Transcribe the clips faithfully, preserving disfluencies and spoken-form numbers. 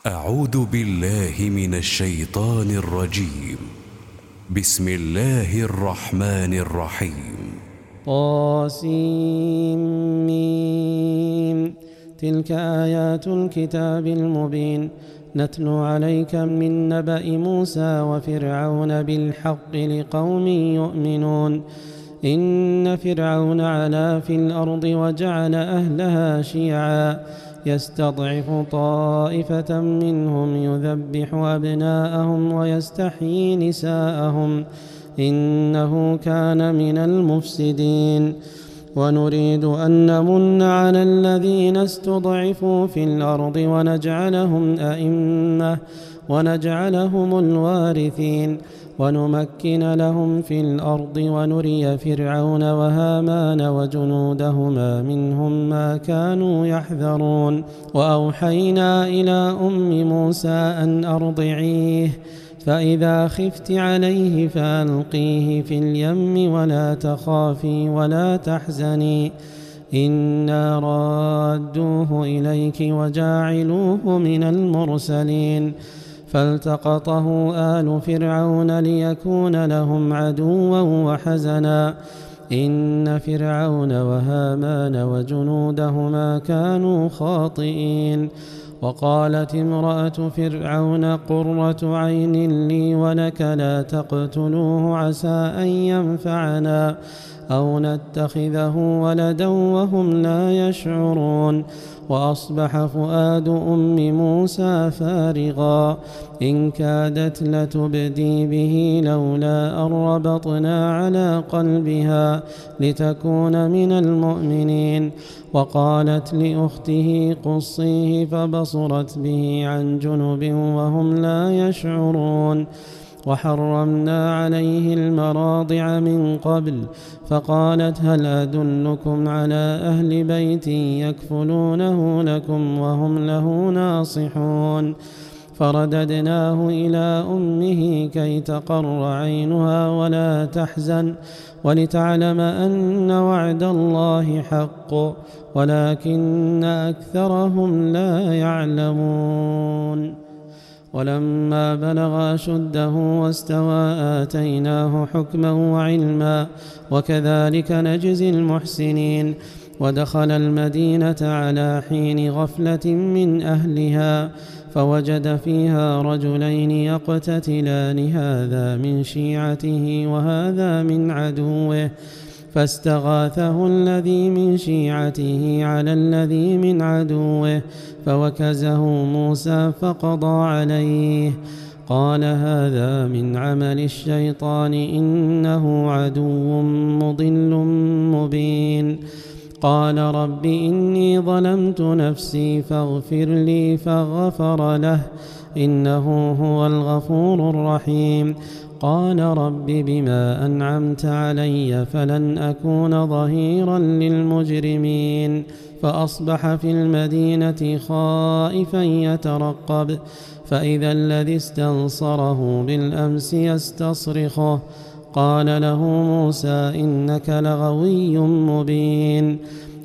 أعوذ بالله من الشيطان الرجيم. بسم الله الرحمن الرحيم. طاسيم. تلك آيات الكتاب المبين نتلو عليك من نبأ موسى وفرعون بالحق لقوم يؤمنون. إن فرعون علا في الأرض وجعل أهلها شيعا يستضعف طائفة منهم يذبح أبناءهم ويستحيي نساءهم إنه كان من المفسدين. ونريد أن نمن على الذين استضعفوا في الأرض ونجعلهم أئمة ونجعلهم الوارثين ونمكن لهم في الأرض ونري فرعون وهامان وجنودهما منهم ما كانوا يحذرون. وأوحينا إلى أم موسى أن أرضعيه فإذا خفت عليه فألقيه في اليم ولا تخافي ولا تحزني إنا رادوه إليك وجاعلوه من المرسلين. فالتقطه آل فرعون ليكون لهم عدوا وحزنا إن فرعون وهامان وجنودهما كانوا خاطئين. وقالت امرأة فرعون قرة عين لي ولك لا تقتلوه عسى أن ينفعنا أو نتخذه ولدا وهم لا يشعرون. وأصبح فؤاد أم موسى فارغا إن كادت لتبدي به لولا أن ربطنا على قلبها لتكون من المؤمنين. وقالت لأخته قصيه فبصرت به عن جنب وهم لا يشعرون. وحرمنا عليه المراضع من قبل فقالت هل أدلكم على أهل بيت يكفلونه لكم وهم له ناصحون. فرددناه إلى أمه كي تقر عينها ولا تحزن ولتعلم أن وعد الله حق ولكن أكثرهم لا يعلمون. ولما بلغ أشده واستوى آتيناه حكما وعلما وكذلك نجزي المحسنين. ودخل المدينة على حين غفلة من أهلها فوجد فيها رجلين يقتتلان هذا من شيعته وهذا من عدوه فاستغاثه الذي من شيعته على الذي من عدوه فوكزه موسى فقضى عليه. قال هذا من عمل الشيطان إنه عدو مضل مبين. قال رب إني ظلمت نفسي فاغفر لي فغفر له إنه هو الغفور الرحيم. قال رب بما أنعمت علي فلن أكون ظهيرا للمجرمين. فأصبح في المدينة خائفا يترقب فإذا الذي استنصره بالأمس يستصرخه قال له موسى إنك لغوي مبين.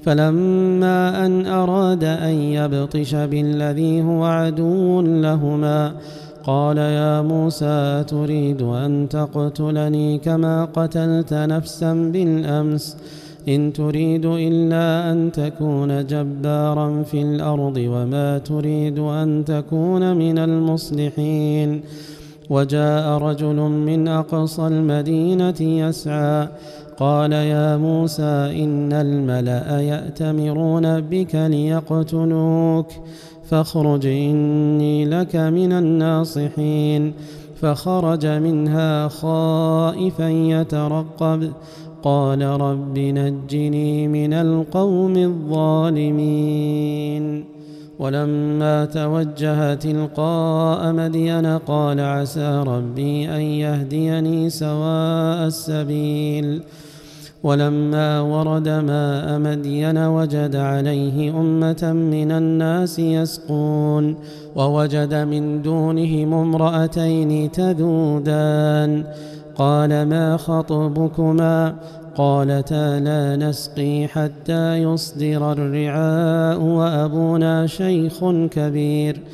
فلما أن أراد أن يبطش بالذي هو عدو لهما قال يا موسى تريد أن تقتلني كما قتلت نفسا بالأمس إن تريد إلا أن تكون جبارا في الأرض وما تريد أن تكون من المصلحين. وجاء رجل من أقصى المدينة يسعى قال يا موسى إن الملأ يأتمرون بك ليقتلوك فاخرج إني لك من الناصحين. فخرج منها خائفا يترقب قال رب نجني من القوم الظالمين. ولما توجه تلقاء مدين قال عسى ربي أن يهديني سواء السبيل. ولما ورد ماء مدين وجد عليه أمة من الناس يسقون ووجد من دونهم امرأتين تذودان قال ما خطبكما قالتا لا نسقي حتى يصدر الرعاء وأبونا شيخ كبير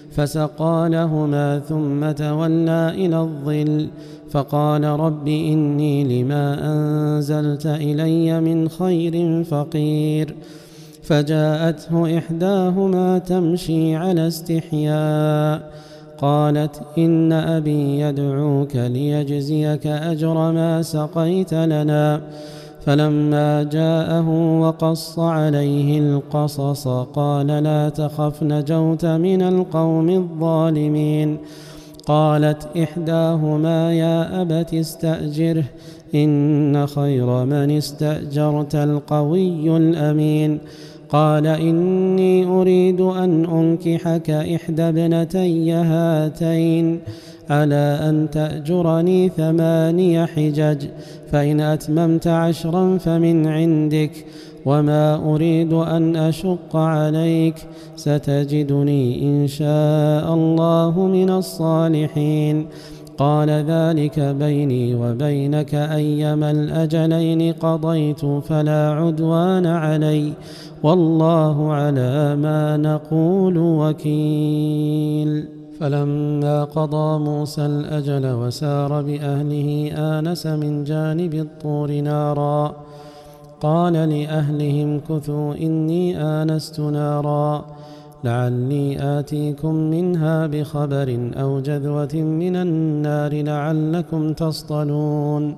فسقى لهما ثم تولى إلى الظل فقال رب إني لما أنزلت إلي من خير فقير. فجاءته إحداهما تمشي على استحياء قالت إن أبي يدعوك ليجزيك أجر ما سقيت لنا. فلما جاءه وقص عليه القصص قال لا تخف نجوت من القوم الظالمين. قالت إحداهما يا أبت استأجره إن خير من استأجرت القوي الأمين. قال إني أريد أن أنكحك إحدى ابنتي هاتين على أن تأجرني ثماني حجج فإن أتممت عشرا فمن عندك وما أريد أن أشق عليك ستجدني إن شاء الله من الصالحين. قال ذلك بيني وبينك أيما الأجلين قضيت فلا عدوان علي والله على ما نقول وكيل. فلما قضى موسى الأجل وسار بأهله آنس من جانب الطور نارا قال لأهلهم كثوا إني آنست نارا لعلي آتيكم منها بخبر أو جذوة من النار لعلكم تصطلون.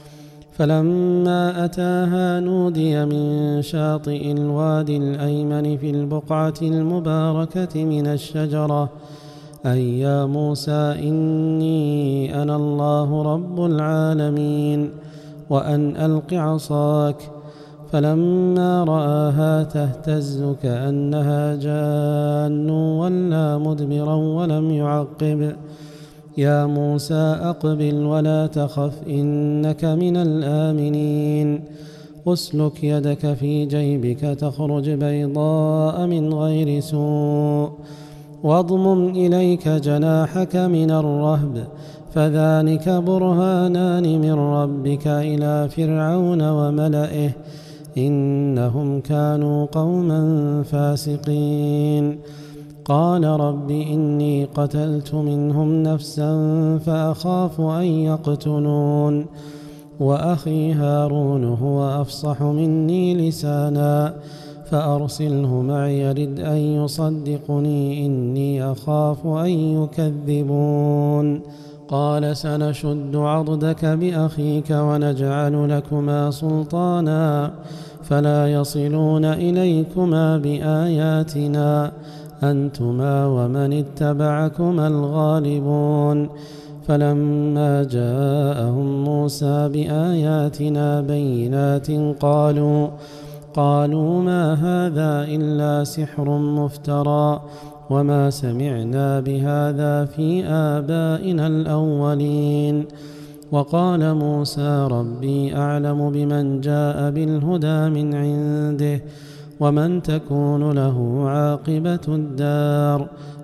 فلما أتاها نودي من شاطئ الوادي الأيمن في البقعة المباركة من الشجرة أي يا موسى إني أنا الله رب العالمين وأن ألق عصاك. فلما رآها تهتز كأنها جان ولى مدبرا ولم يعقب. يا موسى أقبل ولا تخف إنك من الآمنين. أسلك يدك في جيبك تخرج بيضاء من غير سوء واضمم إليك جناحك من الرهب فذلك برهانان من ربك إلى فرعون وملئه إنهم كانوا قوما فاسقين. قال رب إني قتلت منهم نفسا فأخاف أن يقتلون وأخي هارون هو أفصح مني لسانا فأرسله معي يرد أن يصدقني إني أخاف أن يكذبون. قال سنشد عضدك بأخيك ونجعل لكما سلطانا فلا يصلون إليكما بآياتنا أنتما ومن اتبعكما الغالبون. فلما جاءهم موسى بآياتنا بينات قالوا قالوا ما هذا إلا سحر مفترى وما سمعنا بهذا في آبائنا الأولين. وقال موسى ربي أعلم بمن جاء بالهدى من عنده ومن تكون له عاقبة الدار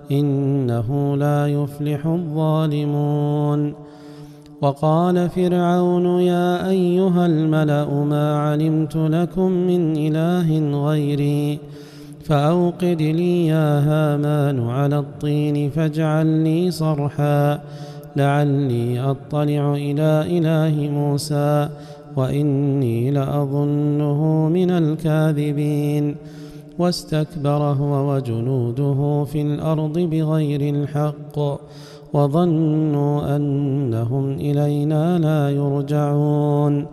إنه لا يفلح الظالمون. وقال فرعون يا أيها الملأ ما علمت لكم من إله غيري فأوقد لي يا هامان على الطين فاجعل لي صرحا لعلي أطلع إلى إله موسى وإني لأظنه من الكاذبين. واستكبر هو وجنوده في الأرض بغير الحق وظنوا أنهم إلينا لا يرجعون.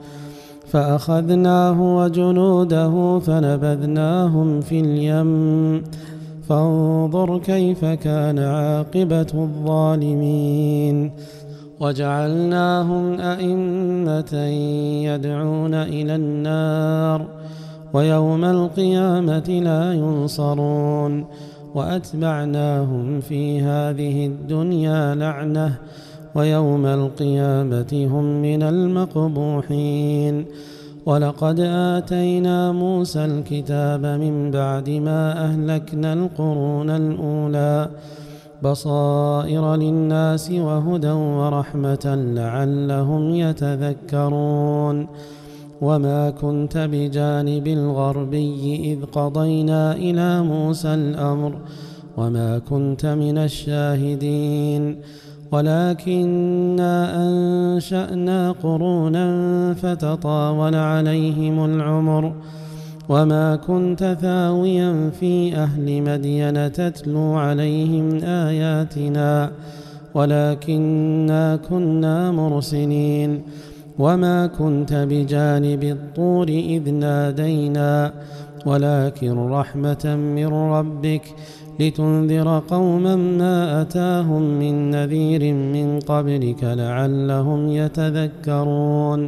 فأخذناه وجنوده فنبذناهم في اليم فانظر كيف كان عاقبة الظالمين. وجعلناهم أئمة يدعون إلى النار ويوم القيامة لا ينصرون. وأتبعناهم في هذه الدنيا لعنة ويوم القيامة هم من المقبوحين. ولقد آتينا موسى الكتاب من بعد ما أهلكنا القرون الأولى بصائر للناس وهدى ورحمة لعلهم يتذكرون. وما كنت بجانب الغربي إذ قضينا إلى موسى الأمر وما كنت من الشاهدين ولكننا أنشأنا قرونا فتطاول عليهم العمر وما كنت ثاويا في أهل مدين تتلو عليهم آياتنا ولكننا كنا مرسلين وما كنت بجانب الطور إذ نادينا ولكن رحمة من ربك لتنذر قوما ما أتاهم من نذير من قبلك لعلهم يتذكرون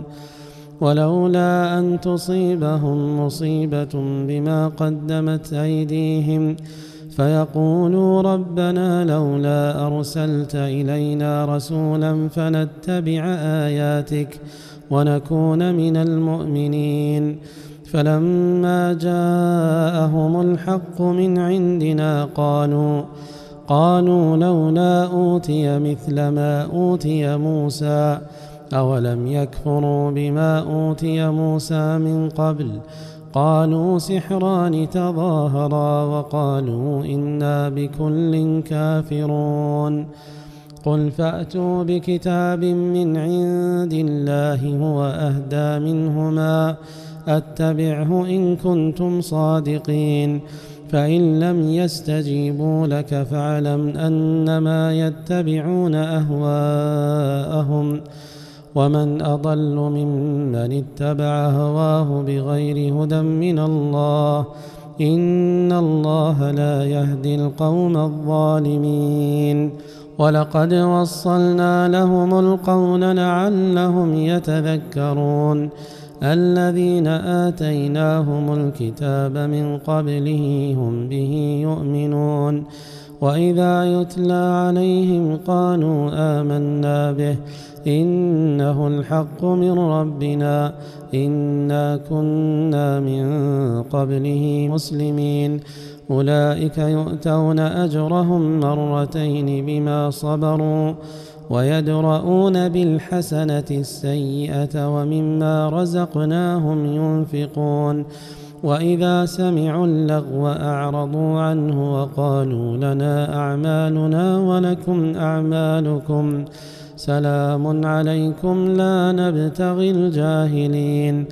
ولولا أن تصيبهم مصيبة بما قدمت أيديهم فيقولوا ربنا لولا أرسلت إلينا رسولا فنتبع آياتك ونكون من المؤمنين فلما جاءهم الحق من عندنا قالوا قالوا لولا أوتي مثل ما أوتي موسى أولم يكفروا بما أوتي موسى من قبل قالوا سحران تظاهرا وقالوا إنا بكل كافرون قل فأتوا بكتاب من عند الله هو أهدى منهما أتبعه إن كنتم صادقين فإن لم يستجيبوا لك فاعلم أنما يتبعون أهواءهم ومن أضل ممن اتبع هواه بغير هدى من الله إن الله لا يهدي القوم الظالمين ولقد وصلنا لهم القول لعلهم يتذكرون الذين آتيناهم الكتاب من قبله هم به يؤمنون وإذا يتلى عليهم قالوا آمنا به إنه الحق من ربنا إنا كنا من قبله مسلمين أولئك يؤتون أجرهم مرتين بما صبروا ويدرؤون بالحسنة السيئة ومما رزقناهم ينفقون وإذا سمعوا اللغو أعرضوا عنه وقالوا لنا أعمالنا ولكم أعمالكم سلام عليكم لا نبتغي الجاهلين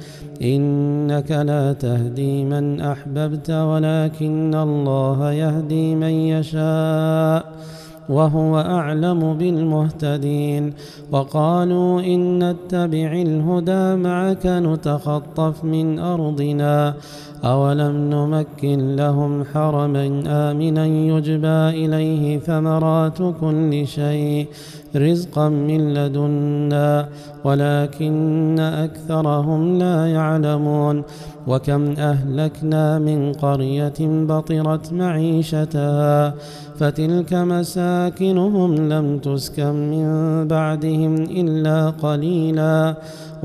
إنك لا تهدي من أحببت ولكن الله يهدي من يشاء وهو أعلم بالمهتدين وقالوا إن نتبع الهدى معك نتخطف من أرضنا أولم نمكن لهم حرما آمنا يجبى إليه ثمرات كل شيء رزقا من لدنا ولكن أكثرهم لا يعلمون وكم أهلكنا من قرية بطرت معيشتها فتلك مساكنهم لم تسكن من بعدهم إلا قليلا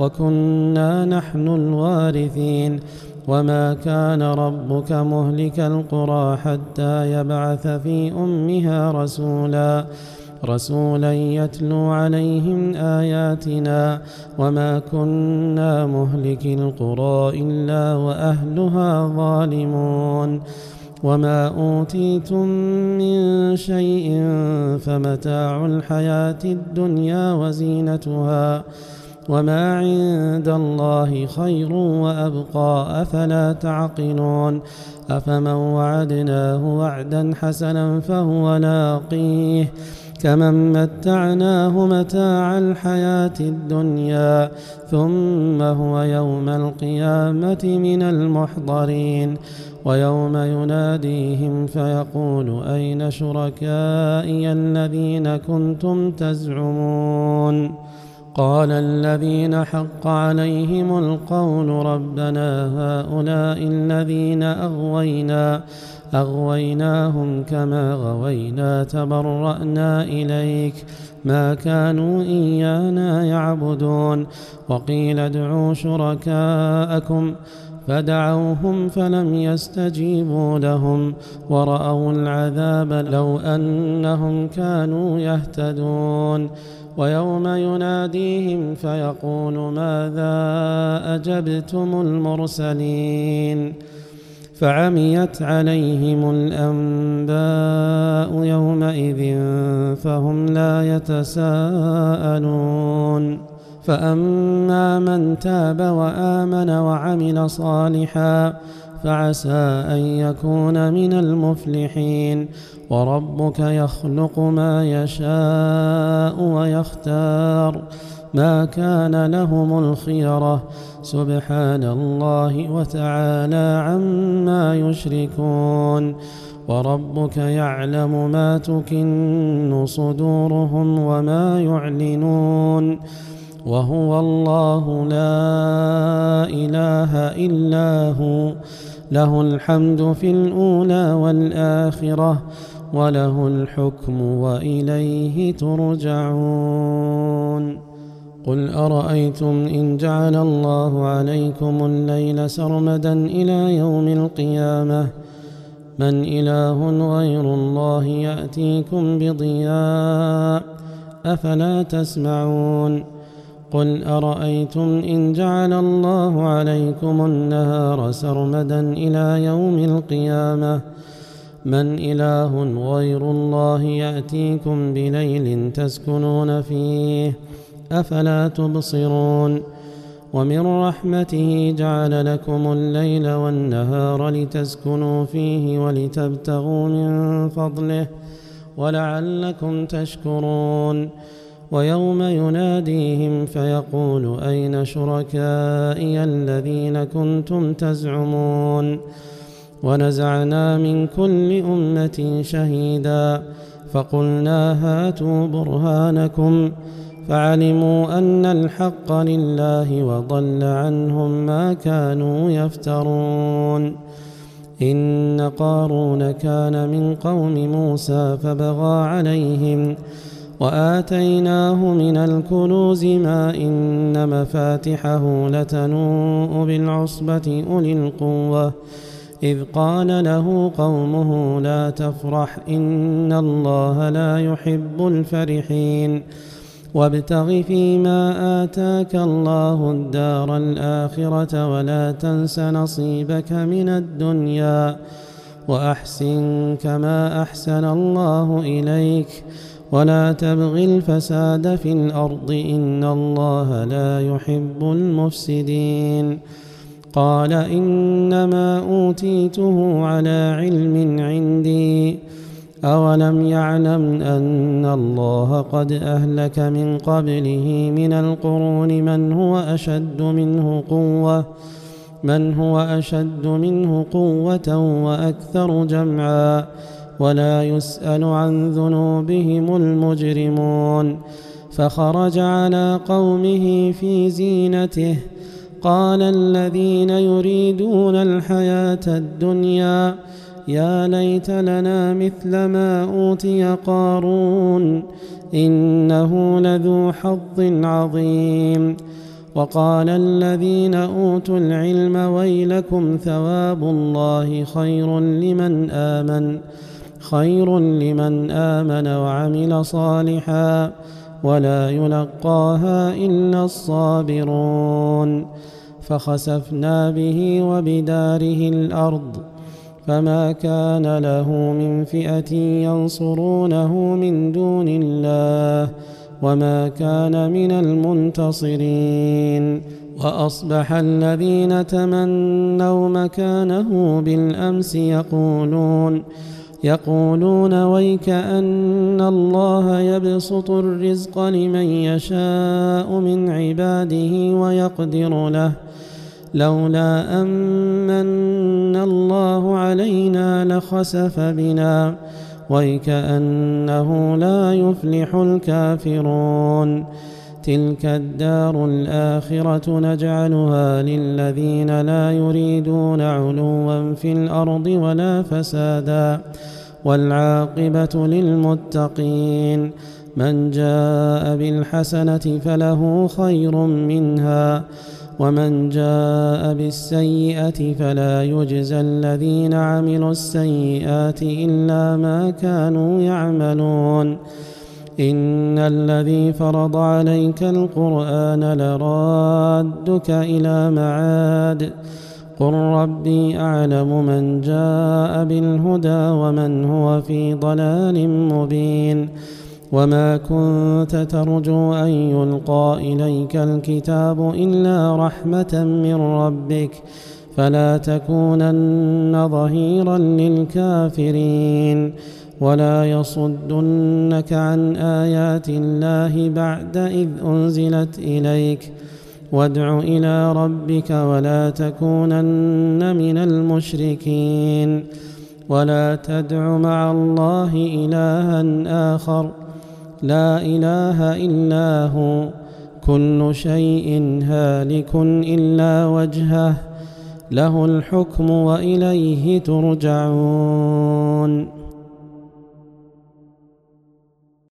وكنا نحن الوارثين وما كان ربك مهلك القرى حتى يبعث في أمها رسولا رسولا يتلو عليهم آياتنا وما كنا مهلك القرى إلا وأهلها ظالمون وما أوتيتم من شيء فمتاع الحياة الدنيا وزينتها وما عند الله خير وأبقى أفلا تعقلون أفمن وعدناه وعدا حسنا فهو لاقيه كمن متعناه متاع الحياة الدنيا ثم هو يوم القيامة من المحضرين ويوم يناديهم فيقول أين شركائي الذين كنتم تزعمون قال الذين حق عليهم القول ربنا هؤلاء الذين أغوينا أغويناهم كما غوينا تبرأنا إليك ما كانوا إيانا يعبدون وقيل ادعوا شركاءكم فدعوهم فلم يستجيبوا لهم ورأوا العذاب لو أنهم كانوا يهتدون ويوم يناديهم فيقول ماذا أجبتم المرسلين فعميت عليهم الأنباء يومئذ فهم لا يتساءلون فأما من تاب وآمن وعمل صالحا فعسى أن يكون من المفلحين وربك يخلق ما يشاء ويختار ما كان لهم الخيرة سبحان الله وتعالى عما يشركون وربك يعلم ما تكن صدورهم وما يعلنون وهو الله لا إله إلا هو له الحمد في الأولى والآخرة وله الحكم وإليه ترجعون قل أرأيتم إن جعل الله عليكم الليل سرمدا إلى يوم القيامة من إله غير الله يأتيكم بضياء أفلا تسمعون قل أرأيتم إن جعل الله عليكم النهار سرمدا إلى يوم القيامة من إله غير الله يأتيكم بليل تسكنون فيه أفلا تبصرون ومن رحمته جعل لكم الليل والنهار لتسكنوا فيه ولتبتغوا من فضله ولعلكم تشكرون ويوم يناديهم فيقول أين شركائي الذين كنتم تزعمون ونزعنا من كل أمة شهيدا فقلنا هاتوا برهانكم فعلموا أن الحق لله وضل عنهم ما كانوا يفترون إن قارون كان من قوم موسى فبغى عليهم وآتيناه من الكنوز ما إن مفاتحه لتنوء بالعصبة أولي القوة إذ قال له قومه لا تفرح إن الله لا يحب الفرحين وابتغ فيما آتاك الله الدار الآخرة ولا تنس نصيبك من الدنيا وأحسن كما أحسن الله إليك ولا تبغ الفساد في الأرض إن الله لا يحب المفسدين قال إنما أوتيته على علم عندي أولم يعلم أن الله قد أهلك من قبله من القرون من هو أشد منه قوة من هو أشد منه قوة وأكثر جمعا ولا يسأل عن ذنوبهم المجرمون فخرج على قومه في زينته قال الذين يريدون الحياة الدنيا يا ليت لنا مثل ما أوتي قارون إنه لذو حظ عظيم وقال الذين أوتوا العلم ويلكم ثواب الله خير لمن آمن خير لمن آمن وعمل صالحا ولا يلقاها إلا الصابرون فخسفنا به وبداره الأرض فما كان له من فئة ينصرونه من دون الله وما كان من المنتصرين وأصبح الذين تمنوا مكانه بالأمس يقولون يقولون ويك أن الله يبسط الرزق لمن يشاء من عباده ويقدر له لولا أمن الله علينا لخسف بنا ويكأنه لا يفلح الكافرون تلك الدار الآخرة نجعلها للذين لا يريدون علوا في الأرض ولا فسادا والعاقبة للمتقين من جاء بالحسنة فله خير منها ومن جاء بالسيئة فلا يجزى الذين عملوا السيئات إلا ما كانوا يعملون إن الذي فرض عليك القرآن لرادك إلى معاد قل ربي أعلم من جاء بالهدى ومن هو في ضلال مبين وما كنت ترجو أن يلقى إليك الكتاب إلا رحمة من ربك فلا تكونن ظهيرا للكافرين ولا يصدنك عن آيات الله بعد إذ أنزلت إليك وادع إلى ربك ولا تكونن من المشركين ولا تدع مع الله إلها آخر لا إله إلا هو كل شيء هالك إلا وجهه له الحكم وإليه ترجعون.